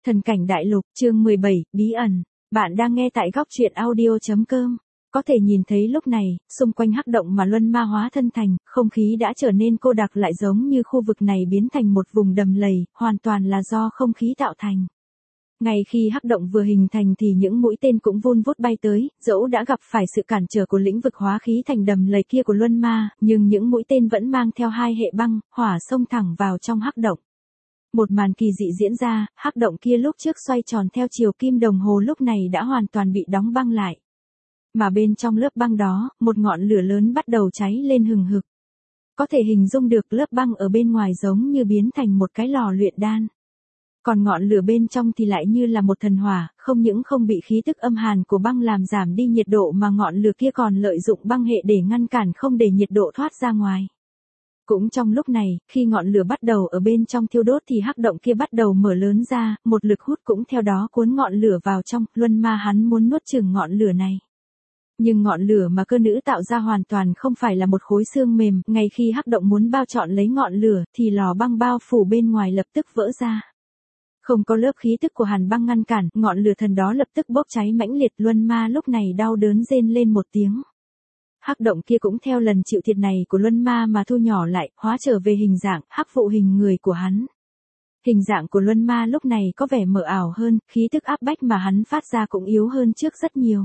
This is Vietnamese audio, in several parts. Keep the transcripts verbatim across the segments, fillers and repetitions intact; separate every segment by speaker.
Speaker 1: Thần cảnh đại lục, chương mười bảy, bí ẩn. Bạn đang nghe tại góc truyện audio.com. Có thể nhìn thấy lúc này, xung quanh hắc động mà luân ma hóa thân thành, không khí đã trở nên cô đặc, lại giống như khu vực này biến thành một vùng đầm lầy, hoàn toàn là do không khí tạo thành. Ngay khi hắc động vừa hình thành thì những mũi tên cũng vun vút bay tới, dẫu đã gặp phải sự cản trở của lĩnh vực hóa khí thành đầm lầy kia của luân ma, nhưng những mũi tên vẫn mang theo hai hệ băng, hỏa xông thẳng vào trong hắc động. Một màn kỳ dị diễn ra, hắc động kia lúc trước xoay tròn theo chiều kim đồng hồ lúc này đã hoàn toàn bị đóng băng lại. Mà bên trong lớp băng đó, một ngọn lửa lớn bắt đầu cháy lên hừng hực. Có thể hình dung được lớp băng ở bên ngoài giống như biến thành một cái lò luyện đan. Còn ngọn lửa bên trong thì lại như là một thần hỏa, không những không bị khí tức âm hàn của băng làm giảm đi nhiệt độ mà ngọn lửa kia còn lợi dụng băng hệ để ngăn cản không để nhiệt độ thoát ra ngoài. Cũng trong lúc này, khi ngọn lửa bắt đầu ở bên trong thiêu đốt thì hắc động kia bắt đầu mở lớn ra, một lực hút cũng theo đó cuốn ngọn lửa vào trong, luân ma hắn muốn nuốt chửng ngọn lửa này. Nhưng ngọn lửa mà cơ nữ tạo ra hoàn toàn không phải là một khối xương mềm, ngay khi hắc động muốn bao trọn lấy ngọn lửa thì lò băng bao phủ bên ngoài lập tức vỡ ra. Không có lớp khí tức của hàn băng ngăn cản, ngọn lửa thần đó lập tức bốc cháy mãnh liệt, luân ma lúc này đau đớn rên lên một tiếng. Hắc động kia cũng theo lần chịu thiệt này của luân ma mà thu nhỏ lại, hóa trở về hình dạng hắc vụ hình người của hắn. Hình dạng của luân ma lúc này có vẻ mờ ảo hơn, khí tức áp bách mà hắn phát ra cũng yếu hơn trước rất nhiều.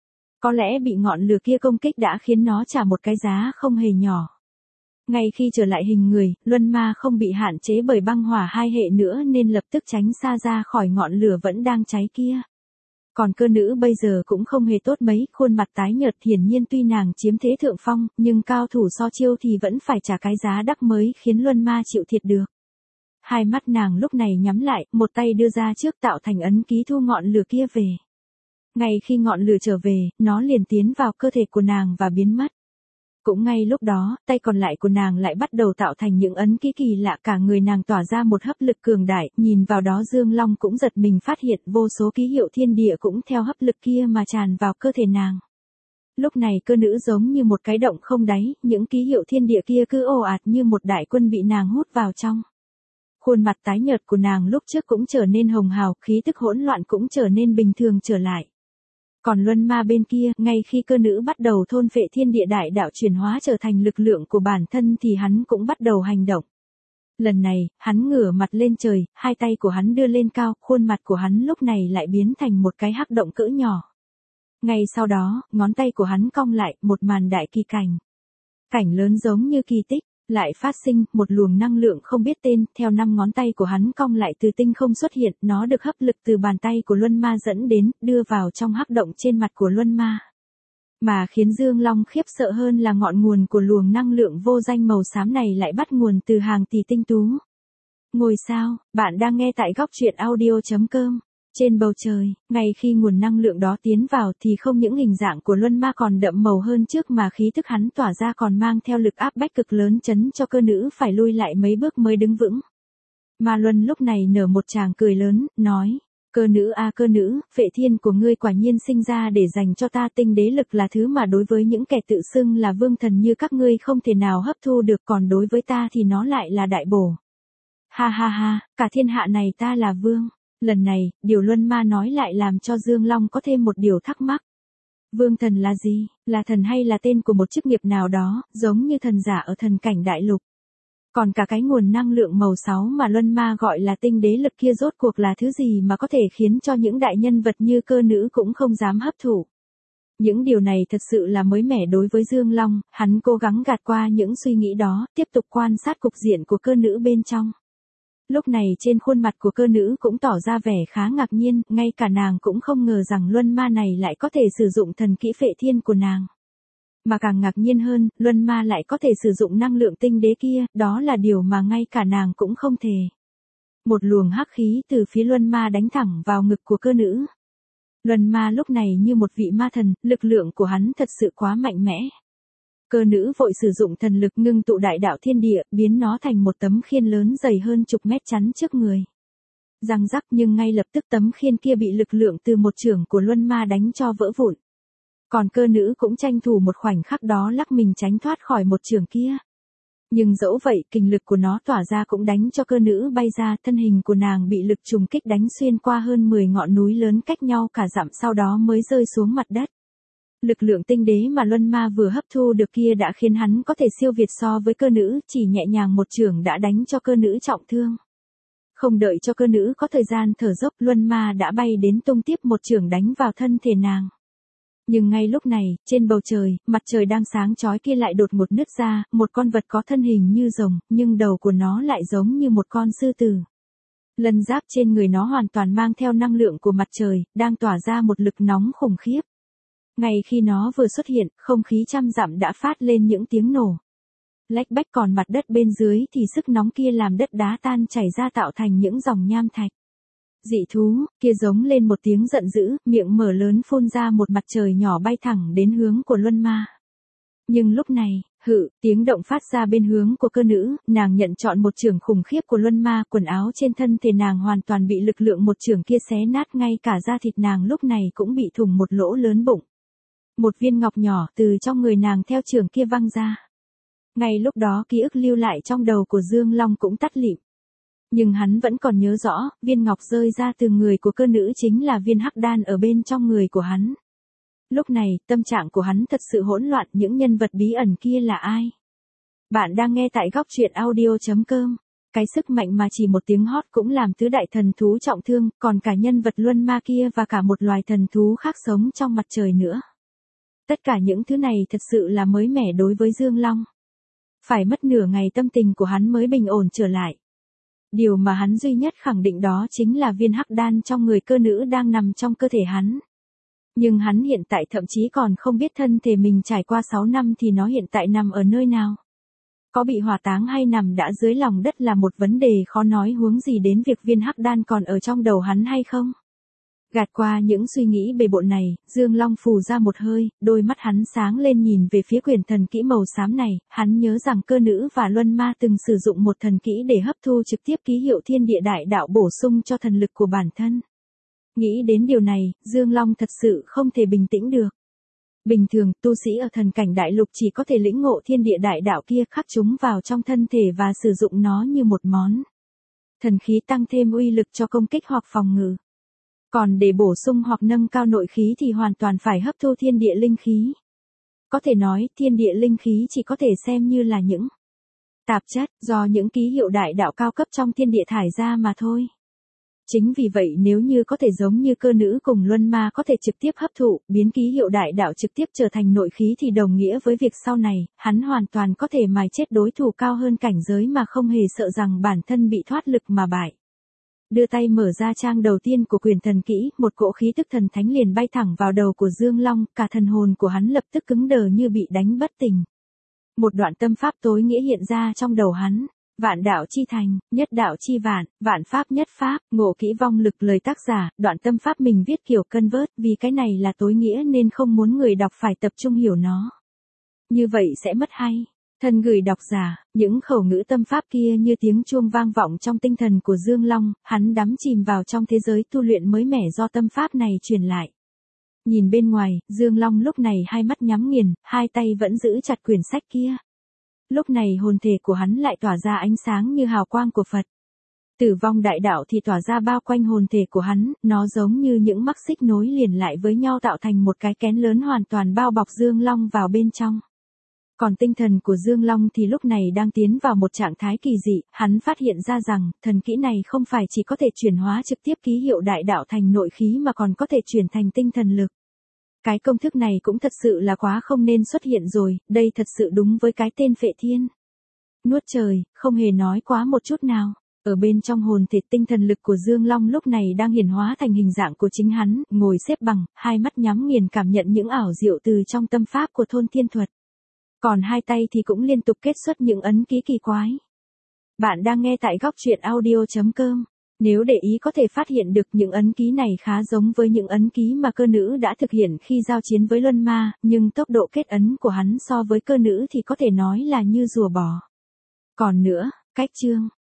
Speaker 1: Có lẽ bị ngọn lửa kia công kích đã khiến nó trả một cái giá không hề nhỏ. Ngay khi trở lại hình người, luân ma không bị hạn chế bởi băng hỏa hai hệ nữa nên lập tức tránh xa ra khỏi ngọn lửa vẫn đang cháy kia. Còn cơ nữ bây giờ cũng không hề tốt mấy, khuôn mặt tái nhợt, hiển nhiên tuy nàng chiếm thế thượng phong, nhưng cao thủ so chiêu thì vẫn phải trả cái giá đắt mới khiến luân ma chịu thiệt được. Hai mắt nàng lúc này nhắm lại, một tay đưa ra trước tạo thành ấn ký thu ngọn lửa kia về. Ngay khi ngọn lửa trở về, nó liền tiến vào cơ thể của nàng và biến mất. Cũng ngay lúc đó, tay còn lại của nàng lại bắt đầu tạo thành những ấn ký kỳ lạ, cả người nàng tỏa ra một hấp lực cường đại, nhìn vào đó Dương Long cũng giật mình phát hiện vô số ký hiệu thiên địa cũng theo hấp lực kia mà tràn vào cơ thể nàng. Lúc này cơ nữ giống như một cái động không đáy, những ký hiệu thiên địa kia cứ ồ ạt như một đại quân bị nàng hút vào trong. Khuôn mặt tái nhợt của nàng lúc trước cũng trở nên hồng hào, khí tức hỗn loạn cũng trở nên bình thường trở lại. Còn luân ma bên kia, ngay khi cơ nữ bắt đầu thôn phệ thiên địa đại đạo chuyển hóa trở thành lực lượng của bản thân thì hắn cũng bắt đầu hành động. Lần này, hắn ngửa mặt lên trời, hai tay của hắn đưa lên cao, khuôn mặt của hắn lúc này lại biến thành một cái hắc động cỡ nhỏ. Ngay sau đó, ngón tay của hắn cong lại, một màn đại kỳ cảnh. Cảnh lớn giống như kỳ tích, lại phát sinh, một luồng năng lượng không biết tên, theo năm ngón tay của hắn cong lại từ tinh không xuất hiện, nó được hấp lực từ bàn tay của luân ma dẫn đến, đưa vào trong hắc động trên mặt của luân ma. Mà khiến Dương Long khiếp sợ hơn là ngọn nguồn của luồng năng lượng vô danh màu xám này lại bắt nguồn từ hàng tỷ tinh tú. Ngôi sao, bạn đang nghe tại góc truyện audio.com. Trên bầu trời, ngay khi nguồn năng lượng đó tiến vào thì không những hình dạng của luân ma còn đậm màu hơn trước mà khí thức hắn tỏa ra còn mang theo lực áp bách cực lớn chấn cho cơ nữ phải lui lại mấy bước mới đứng vững. Mà luân lúc này nở một tràng cười lớn, nói, cơ nữ a cơ nữ, phệ thiên của ngươi quả nhiên sinh ra để dành cho ta, tinh đế lực là thứ mà đối với những kẻ tự xưng là vương thần như các ngươi không thể nào hấp thu được, còn đối với ta thì nó lại là đại bổ. Ha ha ha, cả thiên hạ này ta là vương. Lần này, điều luân ma nói lại làm cho Dương Long có thêm một điều thắc mắc. Vương thần là gì? Là thần hay là tên của một chức nghiệp nào đó, giống như thần giả ở thần cảnh đại lục? Còn cả cái nguồn năng lượng màu sáu mà luân ma gọi là tinh đế lực kia rốt cuộc là thứ gì mà có thể khiến cho những đại nhân vật như cơ nữ cũng không dám hấp thụ? Những điều này thật sự là mới mẻ đối với Dương Long, hắn cố gắng gạt qua những suy nghĩ đó, tiếp tục quan sát cục diện của cơ nữ bên trong. Lúc này trên khuôn mặt của cơ nữ cũng tỏ ra vẻ khá ngạc nhiên, ngay cả nàng cũng không ngờ rằng luân ma này lại có thể sử dụng thần kỹ phệ thiên của nàng. Mà càng ngạc nhiên hơn, luân ma lại có thể sử dụng năng lượng tinh đế kia, đó là điều mà ngay cả nàng cũng không thể. Một luồng hắc khí từ phía luân ma đánh thẳng vào ngực của cơ nữ. Luân ma lúc này như một vị ma thần, lực lượng của hắn thật sự quá mạnh mẽ. Cơ nữ vội sử dụng thần lực ngưng tụ đại đạo thiên địa, biến nó thành một tấm khiên lớn dày hơn chục mét chắn trước người. Răng rắc, nhưng ngay lập tức tấm khiên kia bị lực lượng từ một chưởng của luân ma đánh cho vỡ vụn. Còn cơ nữ cũng tranh thủ một khoảnh khắc đó lắc mình tránh thoát khỏi một chưởng kia. Nhưng dẫu vậy, kình lực của nó tỏa ra cũng đánh cho cơ nữ bay ra, thân hình của nàng bị lực trùng kích đánh xuyên qua hơn mười ngọn núi lớn cách nhau cả dặm, sau đó mới rơi xuống mặt đất. Lực lượng tinh đế mà Luân Ma vừa hấp thu được kia đã khiến hắn có thể siêu việt so với cơ nữ, chỉ nhẹ nhàng một chưởng đã đánh cho cơ nữ trọng thương. Không đợi cho cơ nữ có thời gian thở dốc, Luân Ma đã bay đến tung tiếp một chưởng đánh vào thân thể nàng. Nhưng ngay lúc này, trên bầu trời, mặt trời đang sáng chói kia lại đột ngột nứt ra, một con vật có thân hình như rồng, nhưng đầu của nó lại giống như một con sư tử. Lân giáp trên người nó hoàn toàn mang theo năng lượng của mặt trời, đang tỏa ra một lực nóng khủng khiếp. Ngay khi nó vừa xuất hiện, không khí trăm dặm đã phát lên những tiếng nổ. Lách bách, còn mặt đất bên dưới thì sức nóng kia làm đất đá tan chảy ra tạo thành những dòng nham thạch. Dị thú kia giống lên một tiếng giận dữ, miệng mở lớn phun ra một mặt trời nhỏ bay thẳng đến hướng của Luân Ma. Nhưng lúc này, hự, tiếng động phát ra bên hướng của cơ nữ, nàng nhận trọn một chưởng khủng khiếp của Luân Ma, quần áo trên thân thể nàng hoàn toàn bị lực lượng một chưởng kia xé nát, ngay cả da thịt nàng lúc này cũng bị thủng một lỗ lớn bụng. Một viên ngọc nhỏ từ trong người nàng theo chưởng kia văng ra. Ngay lúc đó ký ức lưu lại trong đầu của Dương Long cũng tắt lịm. Nhưng hắn vẫn còn nhớ rõ, viên ngọc rơi ra từ người của cơ nữ chính là viên hắc đan ở bên trong người của hắn. Lúc này, tâm trạng của hắn thật sự hỗn loạn, những nhân vật bí ẩn kia là ai? Bạn đang nghe tại góc truyện audio chấm com. Cái sức mạnh mà chỉ một tiếng hót cũng làm tứ đại thần thú trọng thương, còn cả nhân vật Luân Ma kia và cả một loài thần thú khác sống trong mặt trời nữa. Tất cả những thứ này thật sự là mới mẻ đối với Dương Long. Phải mất nửa ngày tâm tình của hắn mới bình ổn trở lại. Điều mà hắn duy nhất khẳng định đó chính là viên hắc đan trong người cơ nữ đang nằm trong cơ thể hắn. Nhưng hắn hiện tại thậm chí còn không biết thân thể mình trải qua sáu năm thì nó hiện tại nằm ở nơi nào. Có bị hỏa táng hay nằm đã dưới lòng đất là một vấn đề khó nói, huống gì đến việc viên hắc đan còn ở trong đầu hắn hay không. Gạt qua những suy nghĩ bề bộn này, Dương Long phù ra một hơi, đôi mắt hắn sáng lên nhìn về phía quyển thần kỹ màu xám này, hắn nhớ rằng cơ nữ và Luân Ma từng sử dụng một thần kỹ để hấp thu trực tiếp ký hiệu thiên địa đại đạo bổ sung cho thần lực của bản thân. Nghĩ đến điều này, Dương Long thật sự không thể bình tĩnh được. Bình thường, tu sĩ ở thần cảnh đại lục chỉ có thể lĩnh ngộ thiên địa đại đạo kia, khắc chúng vào trong thân thể và sử dụng nó như một món thần khí tăng thêm uy lực cho công kích hoặc phòng ngự. Còn để bổ sung hoặc nâng cao nội khí thì hoàn toàn phải hấp thu thiên địa linh khí. Có thể nói, thiên địa linh khí chỉ có thể xem như là những tạp chất do những ký hiệu đại đạo cao cấp trong thiên địa thải ra mà thôi. Chính vì vậy nếu như có thể giống như cơ nữ cùng Luân Ma có thể trực tiếp hấp thụ, biến ký hiệu đại đạo trực tiếp trở thành nội khí thì đồng nghĩa với việc sau này, hắn hoàn toàn có thể mài chết đối thủ cao hơn cảnh giới mà không hề sợ rằng bản thân bị thoát lực mà bại. Đưa tay mở ra trang đầu tiên của quyển thần kỹ, một cỗ khí tức thần thánh liền bay thẳng vào đầu của Dương Long, cả thần hồn của hắn lập tức cứng đờ như bị đánh bất tỉnh. Một đoạn tâm pháp tối nghĩa hiện ra trong đầu hắn. Vạn đạo chi thành, nhất đạo chi vạn, vạn pháp nhất pháp, ngộ kỹ vong lực. Lời tác giả, đoạn tâm pháp mình viết kiểu cân vớt, vì cái này là tối nghĩa nên không muốn người đọc phải tập trung hiểu nó. Như vậy sẽ mất hay. Thân gửi độc giả, những khẩu ngữ tâm pháp kia như tiếng chuông vang vọng trong tinh thần của Dương Long, hắn đắm chìm vào trong thế giới tu luyện mới mẻ do tâm pháp này truyền lại. Nhìn bên ngoài, Dương Long lúc này hai mắt nhắm nghiền, hai tay vẫn giữ chặt quyển sách kia. Lúc này hồn thể của hắn lại tỏa ra ánh sáng như hào quang của Phật. Tử vong đại đạo thì tỏa ra bao quanh hồn thể của hắn, nó giống như những mắc xích nối liền lại với nhau tạo thành một cái kén lớn hoàn toàn bao bọc Dương Long vào bên trong. Còn tinh thần của Dương Long thì lúc này đang tiến vào một trạng thái kỳ dị, hắn phát hiện ra rằng, thần kỹ này không phải chỉ có thể chuyển hóa trực tiếp ký hiệu đại đạo thành nội khí mà còn có thể chuyển thành tinh thần lực. Cái công thức này cũng thật sự là quá không nên xuất hiện rồi, đây thật sự đúng với cái tên Phệ Thiên. Nuốt trời, không hề nói quá một chút nào. Ở bên trong hồn thể tinh thần lực của Dương Long lúc này đang hiển hóa thành hình dạng của chính hắn, ngồi xếp bằng, hai mắt nhắm nghiền cảm nhận những ảo diệu từ trong tâm pháp của thôn thiên thuật. Còn hai tay thì cũng liên tục kết xuất những ấn ký kỳ quái. Bạn đang nghe tại góc truyện audio chấm com. Nếu để ý có thể phát hiện được những ấn ký này khá giống với những ấn ký mà cơ nữ đã thực hiện khi giao chiến với Luân Ma, nhưng tốc độ kết ấn của hắn so với cơ nữ thì có thể nói là như rùa bò. Còn nữa, cách chương,